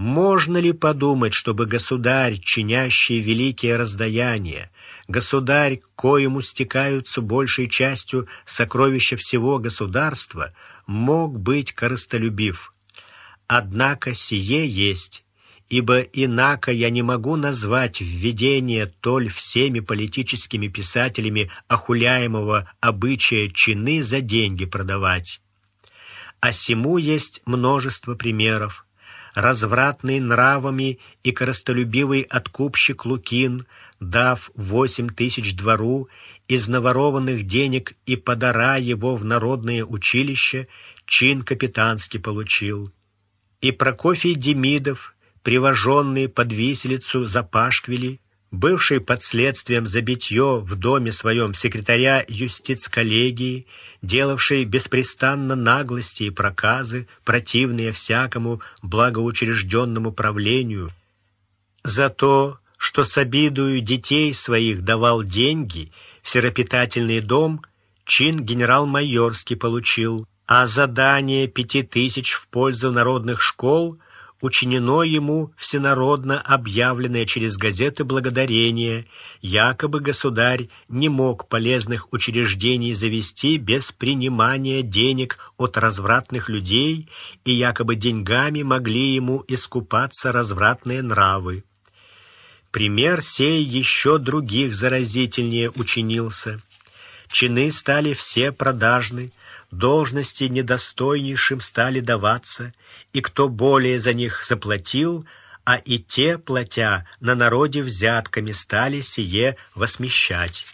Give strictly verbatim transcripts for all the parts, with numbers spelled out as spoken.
Можно ли подумать, чтобы государь, чинящий великие раздаяния, государь, коему стекаются большей частью сокровища всего государства, мог быть корыстолюбив? Однако сие есть, ибо инако я не могу назвать введение толь всеми политическими писателями охуляемого обычая чины за деньги продавать. А сему есть множество примеров. Развратный нравами и корыстолюбивый откупщик Лукин, дав восемь тысяч двору, из наворованных денег и подара его в народное училище, чин капитанский получил. И Прокофий Демидов, привоженный под виселицу за пашквили, бывший под следствием за битье в доме своем секретаря юстиц-коллегии, делавший беспрестанно наглости и проказы, противные всякому благоучрежденному правлению, за то, что с обидою детей своих давал деньги, в сиропитательный дом чин генерал-майорский получил, а задание пяти тысяч в пользу народных школ учинено ему всенародно объявленное через газеты благодарение, якобы государь не мог полезных учреждений завести без принимания денег от развратных людей, и якобы деньгами могли ему искупаться развратные нравы. Пример сей еще других заразительнее учинился. Чины стали все продажны, должности недостойнейшим стали даваться, и кто более за них заплатил, а и те, платя, на народе взятками стали сие восмещать.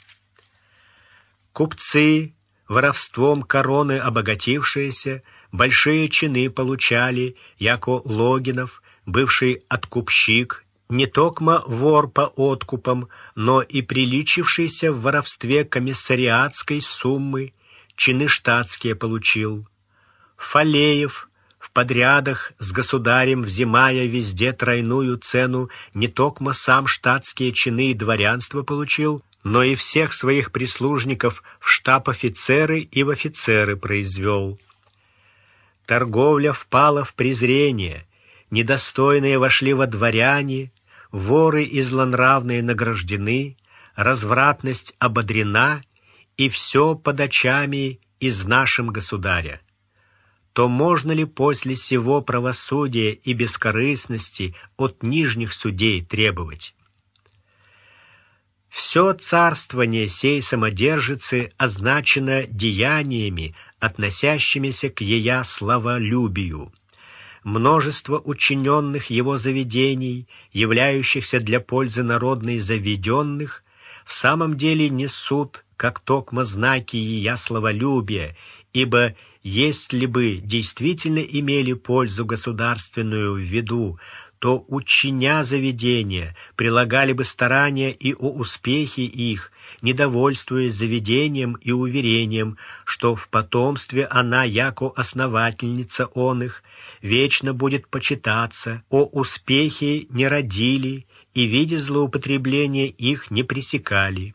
Купцы, воровством короны обогатившиеся, большие чины получали, яко Логинов, бывший откупщик, не токмо вор по откупам, но и приличившийся в воровстве комиссариатской суммы, чины штатские получил. Фалеев, в подрядах с государем взимая везде тройную цену, не токмо сам штатские чины и дворянство получил, но и всех своих прислужников в штаб-офицеры и в офицеры произвел. Торговля впала в презрение, недостойные вошли во дворяне, воры и злонравные награждены, развратность ободрена, и все под очами из нашим государя. То можно ли после сего правосудия и бескорыстности от нижних судей требовать? Все царствование сей самодержицы означено деяниями, относящимися к ея славолюбию. Множество учиненных его заведений, являющихся для пользы народной заведенных, в самом деле несут, как токмо знаки ея славолюбия, ибо если бы действительно имели пользу государственную в виду, то, учиня заведения, прилагали бы старания и о успехе их, недовольствуясь заведением и уверением, что в потомстве она, яко основательница он их, вечно будет почитаться, о успехе не родили и, видя злоупотребления их, не пресекали.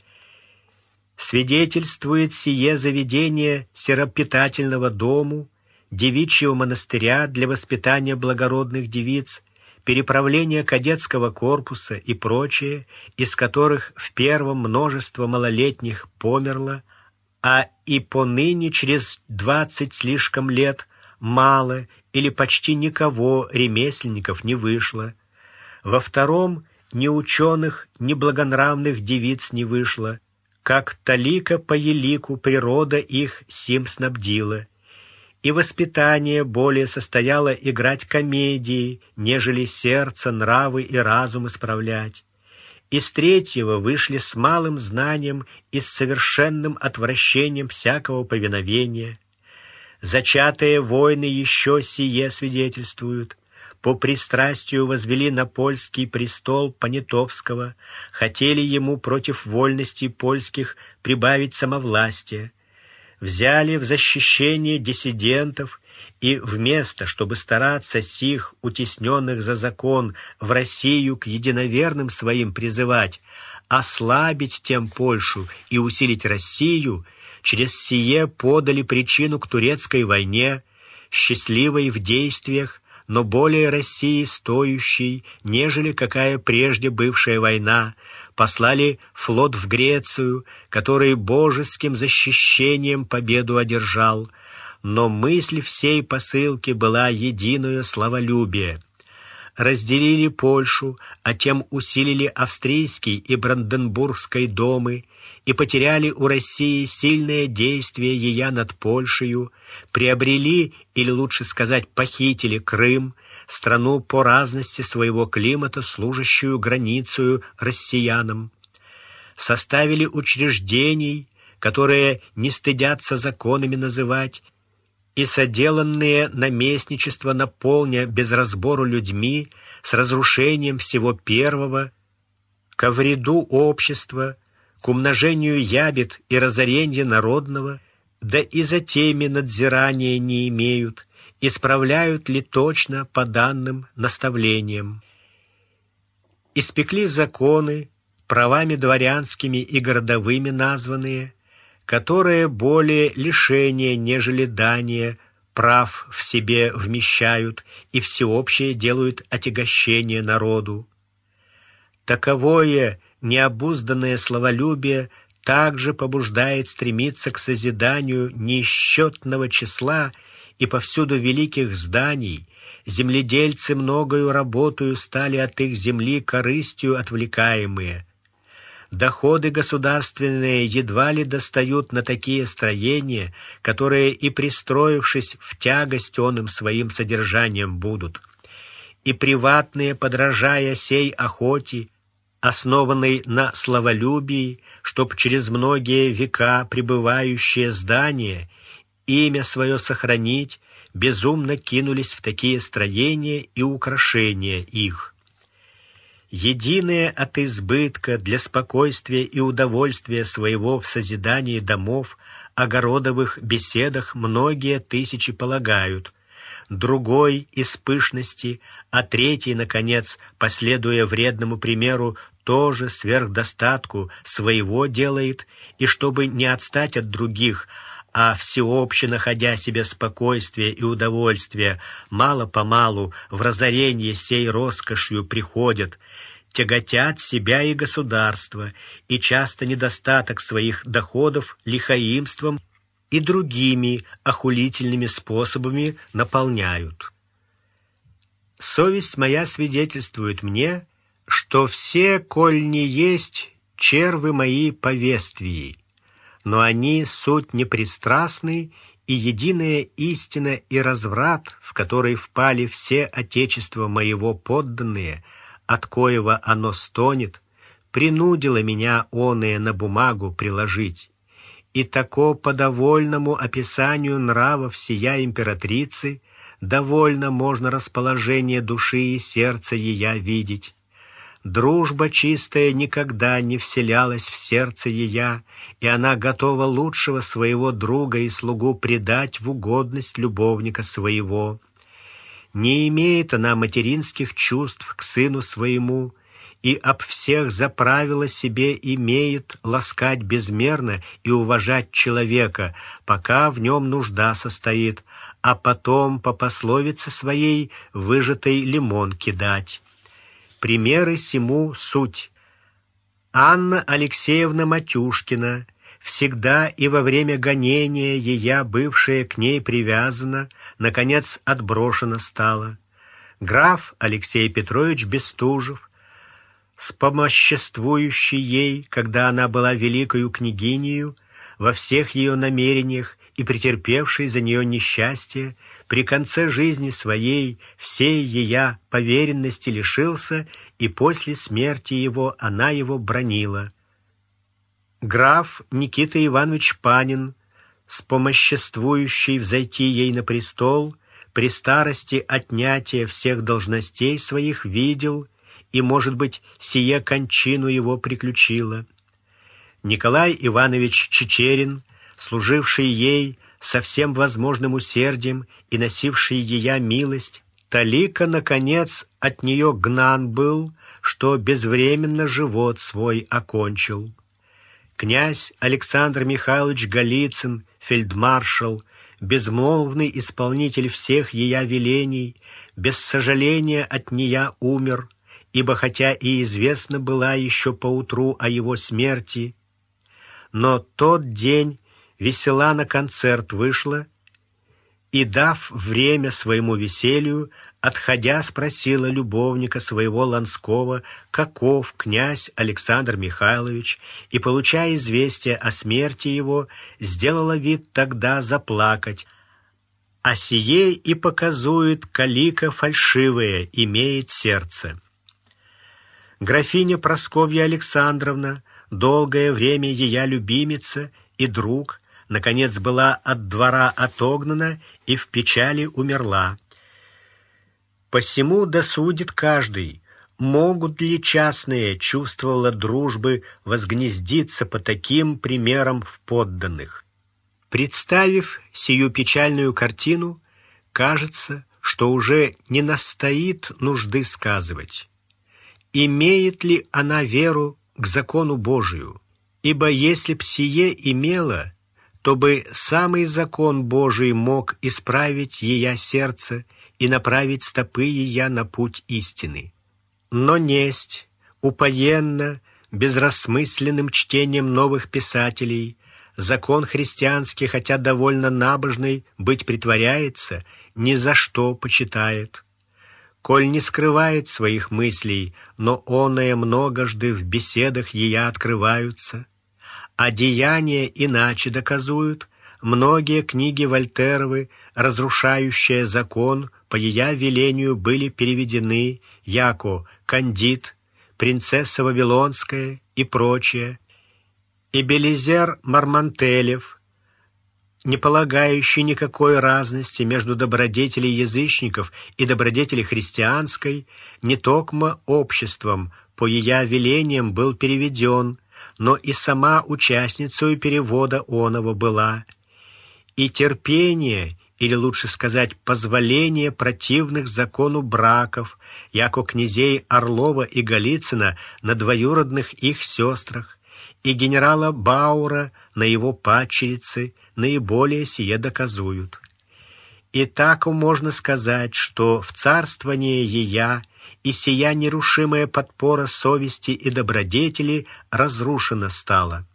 Свидетельствует сие заведение сиропитательного дому, девичьего монастыря для воспитания благородных девиц, переправление кадетского корпуса и прочее, из которых в первом множество малолетних померло, а и поныне через двадцать слишком лет мало или почти никого ремесленников не вышло. Во втором ни ученых, ни благонравных девиц не вышло, как талика по елику природа их сим снабдила. И воспитание более состояло играть комедии, нежели сердце, нравы и разум исправлять. Из третьего вышли с малым знанием и с совершенным отвращением всякого повиновения. Зачатые войны еще сие свидетельствуют. По пристрастию возвели на польский престол Понятовского, хотели ему против вольностей польских прибавить самовластие. Взяли в защищение диссидентов, и вместо, чтобы стараться сих, утесненных за закон, в Россию к единоверным своим призывать, ослабить тем Польшу и усилить Россию, через сие подали причину к турецкой войне, счастливой в действиях, но более России стоящей, нежели какая прежде бывшая война, послали флот в Грецию, который божеским защищением победу одержал, но мысль всей посылки была единое славолюбие. Разделили Польшу, а тем усилили австрийский и бранденбургской домы и потеряли у России сильное действие ея над Польшею, приобрели, или лучше сказать, похитили Крым, страну по разности своего климата, служащую границею россиянам. Составили учреждений, которые не стыдятся законами называть, и соделанные наместничества наполня без разбору людьми с разрушением всего первого, ко вреду общества, к умножению ябед и разоренья народного, да и за теми надзирания не имеют, исправляют ли точно по данным наставлениям. Испекли законы, правами дворянскими и городовыми названные, которые более лишения, нежели дания, прав в себе вмещают и всеобщее делают отягощение народу. Таковое необузданное славолюбие также побуждает стремиться к созиданию неисчетного числа и повсюду великих зданий. Земледельцы многою работою стали от их земли корыстью отвлекаемые. Доходы государственные едва ли достают на такие строения, которые и пристроившись в тягость оным своим содержанием будут. И приватные, подражая сей охоте, основанной на славолюбии, чтоб через многие века пребывающие здания имя свое сохранить, безумно кинулись в такие строения и украшения их. Единое от избытка для спокойствия и удовольствия своего в созидании домов, огородовых беседах многие тысячи полагают, другой из пышности, а третий, наконец, последуя вредному примеру, тоже сверх достатку своего делает, и чтобы не отстать от других, а всеобще находя себе спокойствие и удовольствие, мало-помалу в разорение сей роскошью приходят, тяготят себя и государство, и часто недостаток своих доходов лихаимством и другими охулительными способами наполняют. Совесть моя свидетельствует мне, что все, коль не есть, червы мои повествии, но они суть непристрастны, и единая истина и разврат, в который впали все отечества моего подданные, от коего оно стонет, принудило меня оное на бумагу приложить. И тако по довольному описанию нравов сия императрицы довольно можно расположение души и сердца ея видеть. Дружба чистая никогда не вселялась в сердце ея, и она готова лучшего своего друга и слугу предать в угодность любовника своего. Не имеет она материнских чувств к сыну своему, и об всех за правило себе имеет ласкать безмерно и уважать человека, пока в нем нужда состоит, а потом по пословице своей выжатый лимон кидать. Примеры сему суть. Анна Алексеевна Матюшкина, всегда и во время гонения ея, бывшая к ней привязана, наконец отброшена стала. Граф Алексей Петрович Бестужев, спомоществующий ей, когда она была великою княгинею, во всех ее намерениях и претерпевший за нее несчастье, при конце жизни своей всей ея поверенности лишился, и после смерти его она его бранила. Граф Никита Иванович Панин, спомоществующий взойти ей на престол, при старости отнятия всех должностей своих видел, и, может быть, сие кончину его приключило. Николай Иванович Чичерин, служивший ей со всем возможным усердием и носивший ея милость, талика, наконец, от нее гнан был, что безвременно живот свой окончил. Князь Александр Михайлович Голицын, фельдмаршал, безмолвный исполнитель всех ея велений, без сожаления от нея умер, ибо хотя и известно была еще поутру о его смерти, но тот день весела на концерт вышла, и, дав время своему веселью, отходя, спросила любовника своего Ланского, каков князь Александр Михайлович, и, получая известие о смерти его, сделала вид тогда заплакать, а сие и показует, калика фальшивое имеет сердце. Графиня Прасковья Александровна, долгое время ея любимица и друг, наконец была от двора отогнана и в печали умерла. Посему досудит каждый, могут ли частные чувства дружбы возгнездиться по таким примерам в подданных. Представив сию печальную картину, кажется, что уже не настоит нужды сказывать, имеет ли она веру к закону Божию, ибо если б сие имела, то бы самый закон Божий мог исправить ея сердце и направить стопы ея на путь истины. Но несть, упоенно, безрассмысленным чтением новых писателей, закон христианский, хотя довольно набожный, быть притворяется, ни за что почитает. Коль не скрывает своих мыслей, но оное многожды в беседах ея открываются, а деяния иначе доказуют, многие книги Вольтеровы, разрушающие закон, по ея велению были переведены, яко «Кандид», «Принцесса Вавилонская» и прочее, и Белизер Мармантелев, не полагающий никакой разности между добродетелей язычников и добродетелей христианской, не токмо обществом, по ея велениям был переведен, но и сама участницей перевода оного была, и терпение, или лучше сказать, позволение противных закону браков, яко князей Орлова и Голицына на двоюродных их сестрах, и генерала Баура на его падчерице, наиболее сие доказуют. И так можно сказать, что в царствование ея и сия нерушимая подпора совести и добродетели разрушена стала.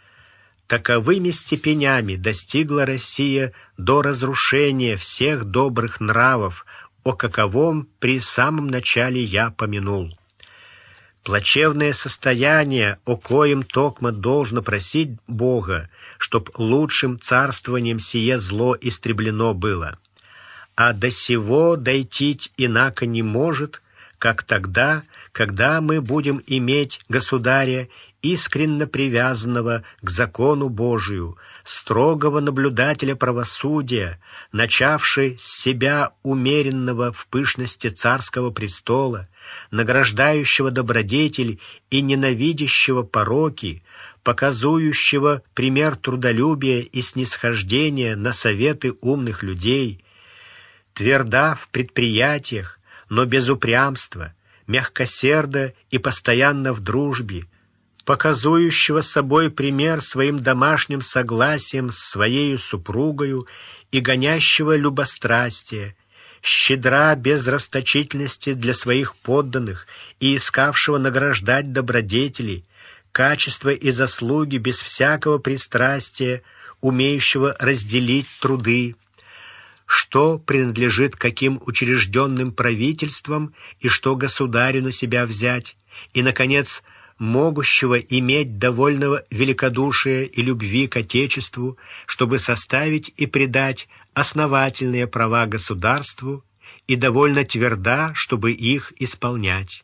Таковыми степенями достигла Россия до разрушения всех добрых нравов, о каковом при самом начале я помянул. Плачевное состояние, о коем токмо должно просить Бога, чтоб лучшим царствованием сие зло истреблено было. А до сего дойтить инако не может, как тогда, когда мы будем иметь государя, искренно привязанного к закону Божию, строгого наблюдателя правосудия, начавший с себя умеренного в пышности царского престола, награждающего добродетель и ненавидящего пороки, показующего пример трудолюбия и снисхождения на советы умных людей, тверда в предприятиях, но без упрямства, мягкосерда и постоянно в дружбе, показующего собой пример своим домашним согласием с своею супругою и гонящего любострастие, щедра без расточительности для своих подданных и искавшего награждать добродетели, качества и заслуги без всякого пристрастия, умеющего разделить труды, что принадлежит каким учрежденным правительствам и что государю на себя взять, и, наконец, могущего иметь довольного великодушия и любви к Отечеству, чтобы составить и придать основательные права государству, и довольно тверда, чтобы их исполнять.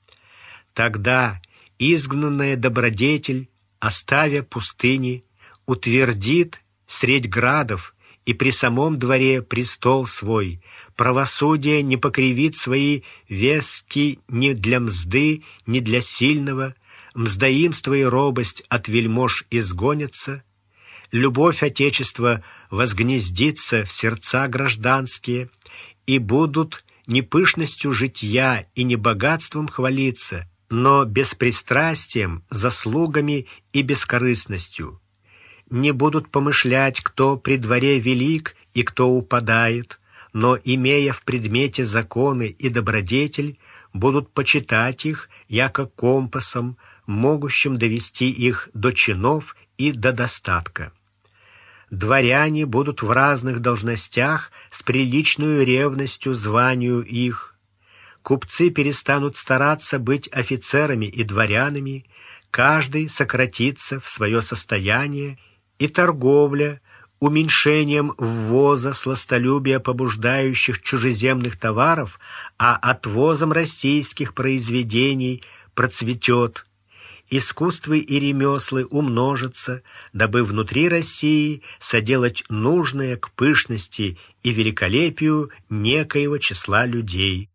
Тогда изгнанная добродетель, оставя пустыни, утвердит средь градов и при самом дворе престол свой, правосудие не покривит свои вески ни для мзды, ни для сильного, мздоимство и робость от вельмож изгонятся, любовь Отечества возгнездится в сердца гражданские, и будут не пышностью житья и не богатством хвалиться, но беспристрастием, заслугами и бескорыстностью. Не будут помышлять, кто при дворе велик и кто упадает, но, имея в предмете законы и добродетель, будут почитать их яко компасом, могущим довести их до чинов и до достатка. Дворяне будут в разных должностях с приличную ревностью званию их. Купцы перестанут стараться быть офицерами и дворянами, каждый сократится в свое состояние, и торговля, уменьшением ввоза сластолюбия побуждающих чужеземных товаров, а отвозом российских произведений процветет. Искусства и ремеслы умножатся, дабы внутри России соделать нужное к пышности и великолепию некоего числа людей.